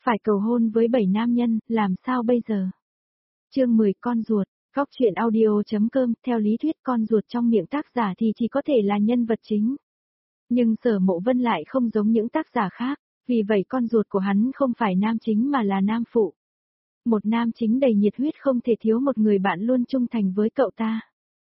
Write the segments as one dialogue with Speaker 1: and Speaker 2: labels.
Speaker 1: Phải cầu hôn với 7 nam nhân, làm sao bây giờ? Chương 10 con ruột, góc truyện audio.com, theo lý thuyết con ruột trong miệng tác giả thì chỉ có thể là nhân vật chính. Nhưng Sở Mộ Vân lại không giống những tác giả khác, vì vậy con ruột của hắn không phải nam chính mà là nam phụ. Một nam chính đầy nhiệt huyết không thể thiếu một người bạn luôn trung thành với cậu ta.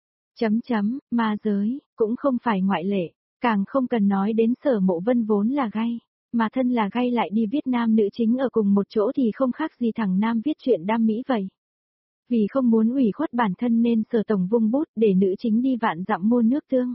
Speaker 1: Ma giới, cũng không phải ngoại lệ, càng không cần nói đến Sở Mộ Vân vốn là gay, mà thân là gay lại đi viết nam nữ chính ở cùng một chỗ thì không khác gì thằng nam viết chuyện đam mỹ vậy. Vì không muốn ủy khuất bản thân nên Sở Tổng vung bút để nữ chính đi vạn dặm mua nước tương.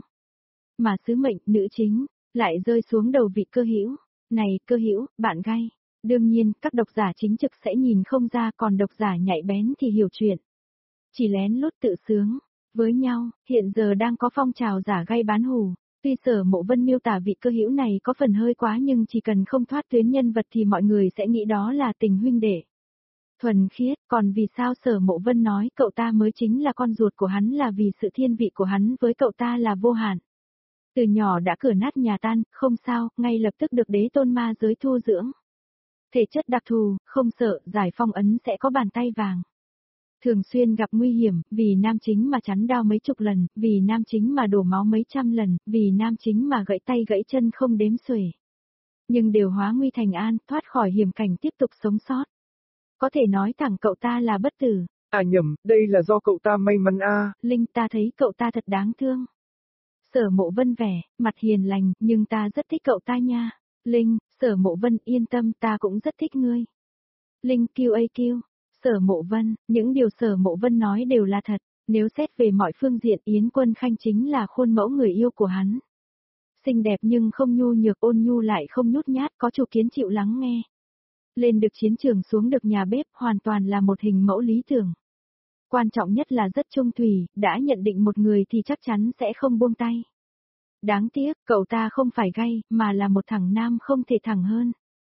Speaker 1: Mà sứ mệnh nữ chính lại rơi xuống đầu vị Cơ Hữu. Này Cơ Hữu, bạn gay. Đương nhiên, các độc giả chính trực sẽ nhìn không ra, còn độc giả nhạy bén thì hiểu chuyện. Chỉ lén lút tự sướng với nhau, hiện giờ đang có phong trào giả gay bán hủ. Tuy Sở Mộ Vân miêu tả vị Cơ Hữu này có phần hơi quá nhưng chỉ cần không thoát tuyến nhân vật thì mọi người sẽ nghĩ đó là tình huynh đệ thuần khiết, còn vì sao Sở Mộ Vân nói cậu ta mới chính là con ruột của hắn là vì sự thiên vị của hắn với cậu ta là vô hạn. Từ nhỏ đã cửa nát nhà tan, không sao, ngay lập tức được đế tôn ma giới thu dưỡng. Thể chất đặc thù, không sợ, giải phong ấn sẽ có bàn tay vàng. Thường xuyên gặp nguy hiểm, vì nam chính mà chắn đao mấy chục lần, vì nam chính mà đổ máu mấy trăm lần, vì nam chính mà gãy tay gãy chân không đếm xuể. Nhưng đều hóa nguy thành an, thoát khỏi hiểm cảnh tiếp tục sống sót. Có thể nói thẳng cậu ta là bất tử.
Speaker 2: À nhầm, đây là do cậu ta may mắn a.
Speaker 1: Linh, ta thấy cậu ta thật đáng thương. Sở Mộ Vân vẻ, mặt hiền lành, nhưng ta rất thích cậu ta nha. Linh, Sở Mộ Vân yên tâm, ta cũng rất thích ngươi. Linh QAQ, Sở Mộ Vân, những điều Sở Mộ Vân nói đều là thật. Nếu xét về mọi phương diện Yến Quân Khanh chính là khuôn mẫu người yêu của hắn. Xinh đẹp nhưng không nhu nhược, ôn nhu lại không nhút nhát, có chủ kiến chịu lắng nghe. Lên được chiến trường xuống được nhà bếp, hoàn toàn là một hình mẫu lý tưởng. Quan trọng nhất là rất trung thủy, đã nhận định một người thì chắc chắn sẽ không buông tay. Đáng tiếc, cậu ta không phải gay, mà là một thằng nam không thể thẳng hơn.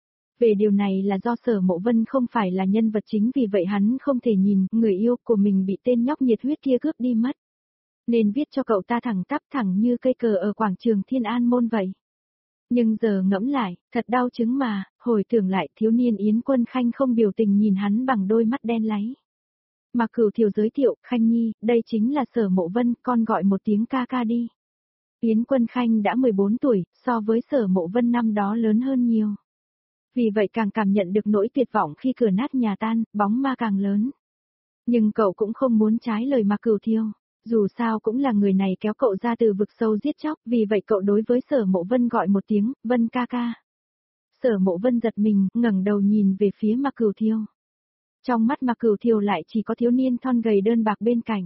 Speaker 1: Về điều này là do Sở Mộ Vân không phải là nhân vật chính, vì vậy hắn không thể nhìn người yêu của mình bị tên nhóc nhiệt huyết kia cướp đi mất. Nên viết cho cậu ta thẳng tắp thẳng như cây cờ ở quảng trường Thiên An Môn vậy. Nhưng giờ ngẫm lại, thật đau chứng mà, hồi tưởng lại thiếu niên Yến Quân Khanh không biểu tình nhìn hắn bằng đôi mắt đen láy. Mà Cửu Thiều giới thiệu, Khanh Nhi, đây chính là Sở Mộ Vân, con gọi một tiếng ca ca đi. Yến Quân Khanh đã 14 tuổi, so với Sở Mộ Vân năm đó lớn hơn nhiều. Vì vậy càng cảm nhận được nỗi tuyệt vọng khi cửa nát nhà tan, bóng ma càng lớn. Nhưng cậu cũng không muốn trái lời mà Cửu Thiều. Dù sao cũng là người này kéo cậu ra từ vực sâu giết chóc, vì vậy cậu đối với Sở Mộ Vân gọi một tiếng, Vân ca ca. Sở Mộ Vân giật mình, ngẩng đầu nhìn về phía Mạc Cửu Thiều. Trong mắt Mạc Cửu Thiều lại chỉ có thiếu niên thon gầy đơn bạc bên cạnh.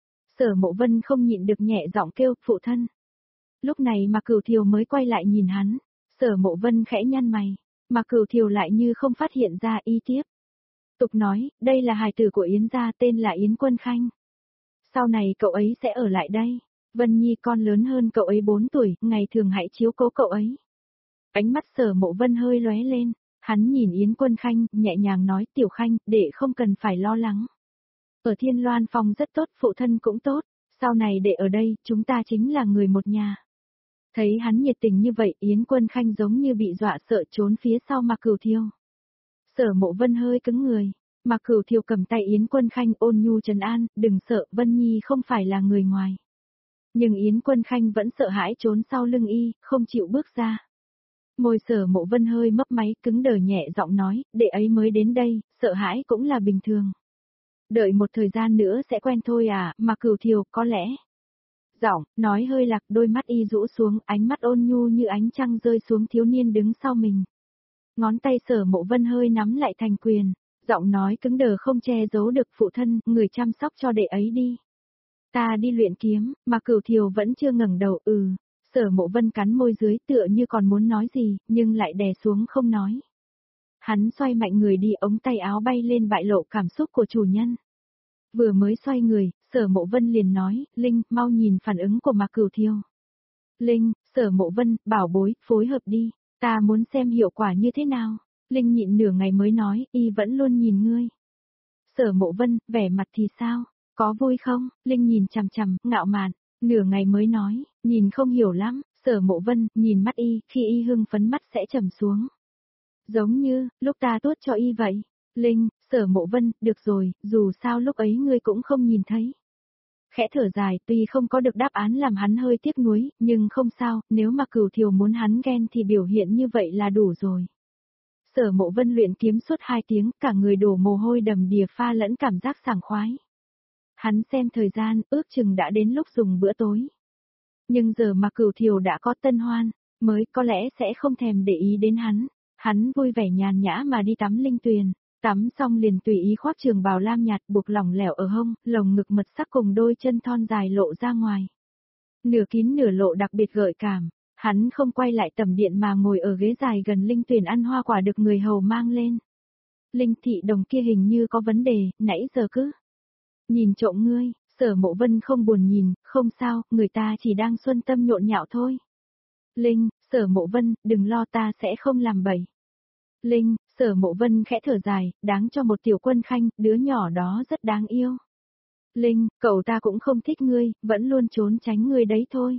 Speaker 1: Sở Mộ Vân không nhịn được nhẹ giọng kêu, phụ thân. Lúc này Mạc Cửu Thiều mới quay lại nhìn hắn. Sở Mộ Vân khẽ nhăn mày. Mạc Cửu Thiều lại như không phát hiện ra, y tiếp. Tục nói, đây là hài tử của Yến gia, tên là Yến Quân Khanh. Sau này cậu ấy sẽ ở lại đây. Vân Nhi con lớn hơn cậu ấy 4 tuổi, ngày thường hãy chiếu cố cậu ấy. Ánh mắt Sở Mộ Vân hơi lóe lên, hắn nhìn Yến Quân Khanh, nhẹ nhàng nói, Tiểu Khanh, đệ không cần phải lo lắng. Ở Thiên Loan Phong rất tốt, phụ thân cũng tốt, sau này đệ ở đây, chúng ta chính là người một nhà. Thấy hắn nhiệt tình như vậy, Yến Quân Khanh giống như bị dọa sợ trốn phía sau Mạc Cửu Thiều. Sở Mộ Vân hơi cứng người. Mạc Cửu Thiều cầm tay Yến Quân Khanh ôn nhu trấn an, đừng sợ, Vân Nhi không phải là người ngoài. Nhưng Yến Quân Khanh vẫn sợ hãi trốn sau lưng y, không chịu bước ra. Môi Sở Mộ Vân hơi mấp máy, cứng đờ nhẹ giọng nói, đệ ấy mới đến đây, sợ hãi cũng là bình thường. Đợi một thời gian nữa sẽ quen thôi à, Mạc Cửu Thiều, có lẽ. Giọng, nói hơi lạc, đôi mắt y rũ xuống, ánh mắt ôn nhu như ánh trăng rơi xuống thiếu niên đứng sau mình. Ngón tay Sở Mộ Vân hơi nắm lại thành quyền. Giọng nói cứng đờ không che giấu được, phụ thân, người chăm sóc cho đệ ấy đi. Ta đi luyện kiếm, mà Cửu Thiều vẫn chưa ngẩng đầu, Sở Mộ Vân cắn môi dưới tựa như còn muốn nói gì, nhưng lại đè xuống không nói. Hắn xoay mạnh người đi, ống tay áo bay lên bại lộ cảm xúc của chủ nhân. Vừa mới xoay người, Sở Mộ Vân liền nói, Linh, mau nhìn phản ứng của Mạc Cửu Thiều. Linh, Sở Mộ Vân, bảo bối, phối hợp đi, ta muốn xem hiệu quả như thế nào. Linh nhịn nửa ngày mới nói, y vẫn luôn nhìn ngươi. Sở Mộ Vân, vẻ mặt thì sao, có vui không? Linh nhìn chằm chằm, ngạo mạn, nửa ngày mới nói, nhìn không hiểu lắm. Sở Mộ Vân, nhìn mắt y, khi y hưng phấn mắt sẽ trầm xuống. Giống như, lúc ta tuốt cho y vậy. Linh, Sở Mộ Vân, được rồi, dù sao lúc ấy ngươi cũng không nhìn thấy. Khẽ thở dài, tuy không có được đáp án làm hắn hơi tiếc nuối, nhưng không sao, nếu mà Cửu Thiều muốn hắn ghen thì biểu hiện như vậy là đủ rồi. Sở Mộ Vân luyện kiếm suốt 2 tiếng, cả người đổ mồ hôi đầm đìa pha lẫn cảm giác sảng khoái. Hắn xem thời gian, ước chừng đã đến lúc dùng bữa tối. Nhưng giờ mà Cửu Thiều đã có tân hoan, mới có lẽ sẽ không thèm để ý đến hắn. Hắn vui vẻ nhàn nhã mà đi tắm linh tuyền. Tắm xong liền tùy ý khoác trường bào lam nhạt buộc lỏng lẻo ở hông, lồng ngực mật sắc cùng đôi chân thon dài lộ ra ngoài. Nửa kín nửa lộ đặc biệt gợi cảm, hắn không quay lại tầm điện mà ngồi ở ghế dài gần linh tuyển ăn hoa quả được người hầu mang lên. Linh thị đồng kia hình như có vấn đề, nãy giờ cứ nhìn trộm ngươi. Sở Mộ Vân không buồn nhìn, không sao, người ta chỉ đang xuân tâm nhộn nhạo thôi. Linh, Sở Mộ Vân, đừng lo ta sẽ không làm bậy. Linh, Sở Mộ Vân khẽ thở dài, đáng cho một tiểu quân khanh, đứa nhỏ đó rất đáng yêu. Linh, cậu ta cũng không thích ngươi, vẫn luôn trốn tránh ngươi đấy thôi.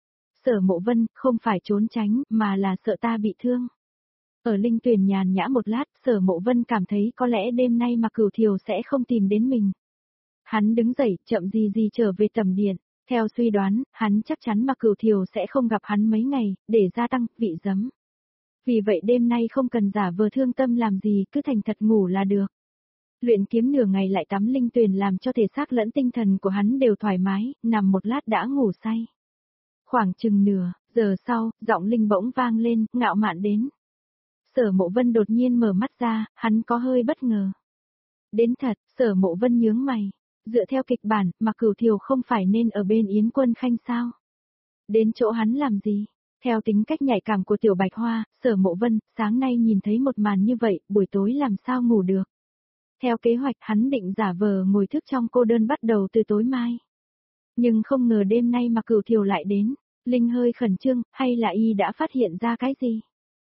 Speaker 1: Sở Mộ Vân, không phải trốn tránh, mà là sợ ta bị thương. Ở Linh Tuyền nhàn nhã một lát, Sở Mộ Vân cảm thấy có lẽ đêm nay mà Cửu Thiều sẽ không tìm đến mình. Hắn đứng dậy, chậm gì gì trở về tầm điện. Theo suy đoán, hắn chắc chắn mà Cửu Thiều sẽ không gặp hắn mấy ngày, để gia tăng vị giấm. Vì vậy đêm nay không cần giả vờ thương tâm làm gì, cứ thành thật ngủ là được. Luyện kiếm nửa ngày lại tắm linh tuyền làm cho thể xác lẫn tinh thần của hắn đều thoải mái, nằm một lát đã ngủ say. Khoảng chừng nửa giờ sau, giọng Linh bỗng vang lên, ngạo mạn đến. Sở Mộ Vân đột nhiên mở mắt ra, hắn có hơi bất ngờ. Đến thật, Sở Mộ Vân nhướng mày. Dựa theo kịch bản, mà Cửu Thiều không phải nên ở bên Yến Quân Khanh sao? Đến chỗ hắn làm gì? Theo tính cách nhạy cảm của Tiểu Bạch Hoa, Sở Mộ Vân, sáng nay nhìn thấy một màn như vậy, buổi tối làm sao ngủ được? Theo kế hoạch hắn định giả vờ ngồi thức trong cô đơn bắt đầu từ tối mai. Nhưng không ngờ đêm nay mà Cửu Thiều lại đến, Linh hơi khẩn trương, hay là y đã phát hiện ra cái gì?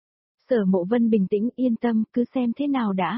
Speaker 1: Sở Mộ Vân bình tĩnh yên tâm, cứ xem thế nào đã.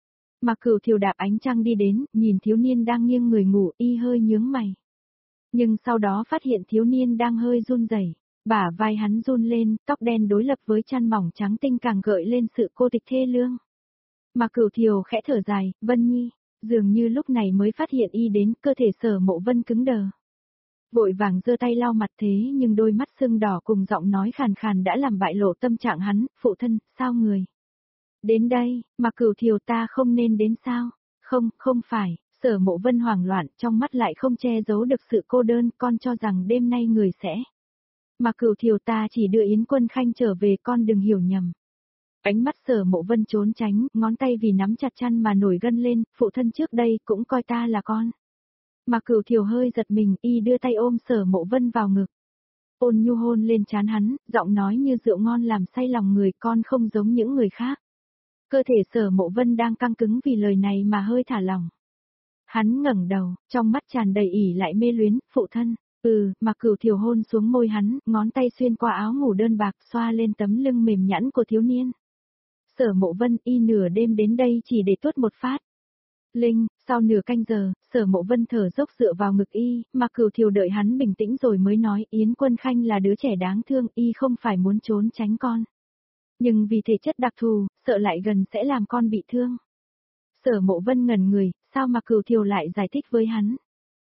Speaker 1: Mà Cửu Thiều đạp ánh trăng đi đến, nhìn thiếu niên đang nghiêng người ngủ, y hơi nhướng mày. Nhưng sau đó phát hiện thiếu niên đang hơi run rẩy, bả vai hắn run lên, tóc đen đối lập với chăn mỏng trắng tinh càng gợi lên sự cô tịch thê lương. Mà Cửu Thiều khẽ thở dài, Vân Nhi, dường như lúc này mới phát hiện y đến, cơ thể Sở Mộ Vân cứng đờ. Vội vàng giơ tay lau mặt thế nhưng đôi mắt sưng đỏ cùng giọng nói khàn khàn đã làm bại lộ tâm trạng hắn, phụ thân, sao người? Đến đây, mà Cửu Thiều ta không nên đến sao? Không, không phải, Sở Mộ Vân hoảng loạn, trong mắt lại không che giấu được sự cô đơn, con cho rằng đêm nay người sẽ. Mà Cửu Thiều ta chỉ đưa Yến Quân Khanh trở về, con đừng hiểu nhầm. Ánh mắt Sở Mộ Vân trốn tránh, ngón tay vì nắm chặt chăn mà nổi gân lên, phụ thân trước đây cũng coi ta là con. Mà Cửu Thiều hơi giật mình, y đưa tay ôm Sở Mộ Vân vào ngực. Ôn nhu hôn lên trán hắn, giọng nói như rượu ngon làm say lòng người, con không giống những người khác. Cơ thể Sở Mộ Vân đang căng cứng vì lời này mà hơi thả lỏng. Hắn ngẩng đầu, trong mắt tràn đầy ỉ lại mê luyến, phụ thân. Mà Cửu Thiều hôn xuống môi hắn, ngón tay xuyên qua áo ngủ đơn bạc xoa lên tấm lưng mềm nhẵn của thiếu niên. Sở Mộ Vân y nửa đêm đến đây chỉ để tuốt một phát. Linh, sau nửa canh giờ, Sở Mộ Vân thở dốc dựa vào ngực y, mà Cửu Thiều đợi hắn bình tĩnh rồi mới nói Yến Quân Khanh là đứa trẻ đáng thương, y không phải muốn trốn tránh con. Nhưng vì thể chất đặc thù, sợ lại gần sẽ làm con bị thương. Sở Mộ Vân ngẩn người, sao mà Cửu Thiều lại giải thích với hắn?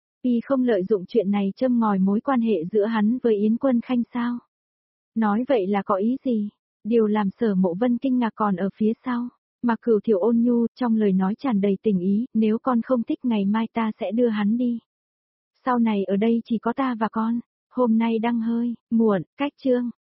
Speaker 1: Y không lợi dụng chuyện này châm ngòi mối quan hệ giữa hắn với Yến Quân Khanh sao? Nói vậy là có ý gì? Điều làm Sở Mộ Vân kinh ngạc còn ở phía sau. Mà Cửu Thiều ôn nhu, trong lời nói tràn đầy tình ý, nếu con không thích ngày mai ta sẽ đưa hắn đi. Sau này ở đây chỉ có ta và con, hôm nay đang hơi muộn, cách chương.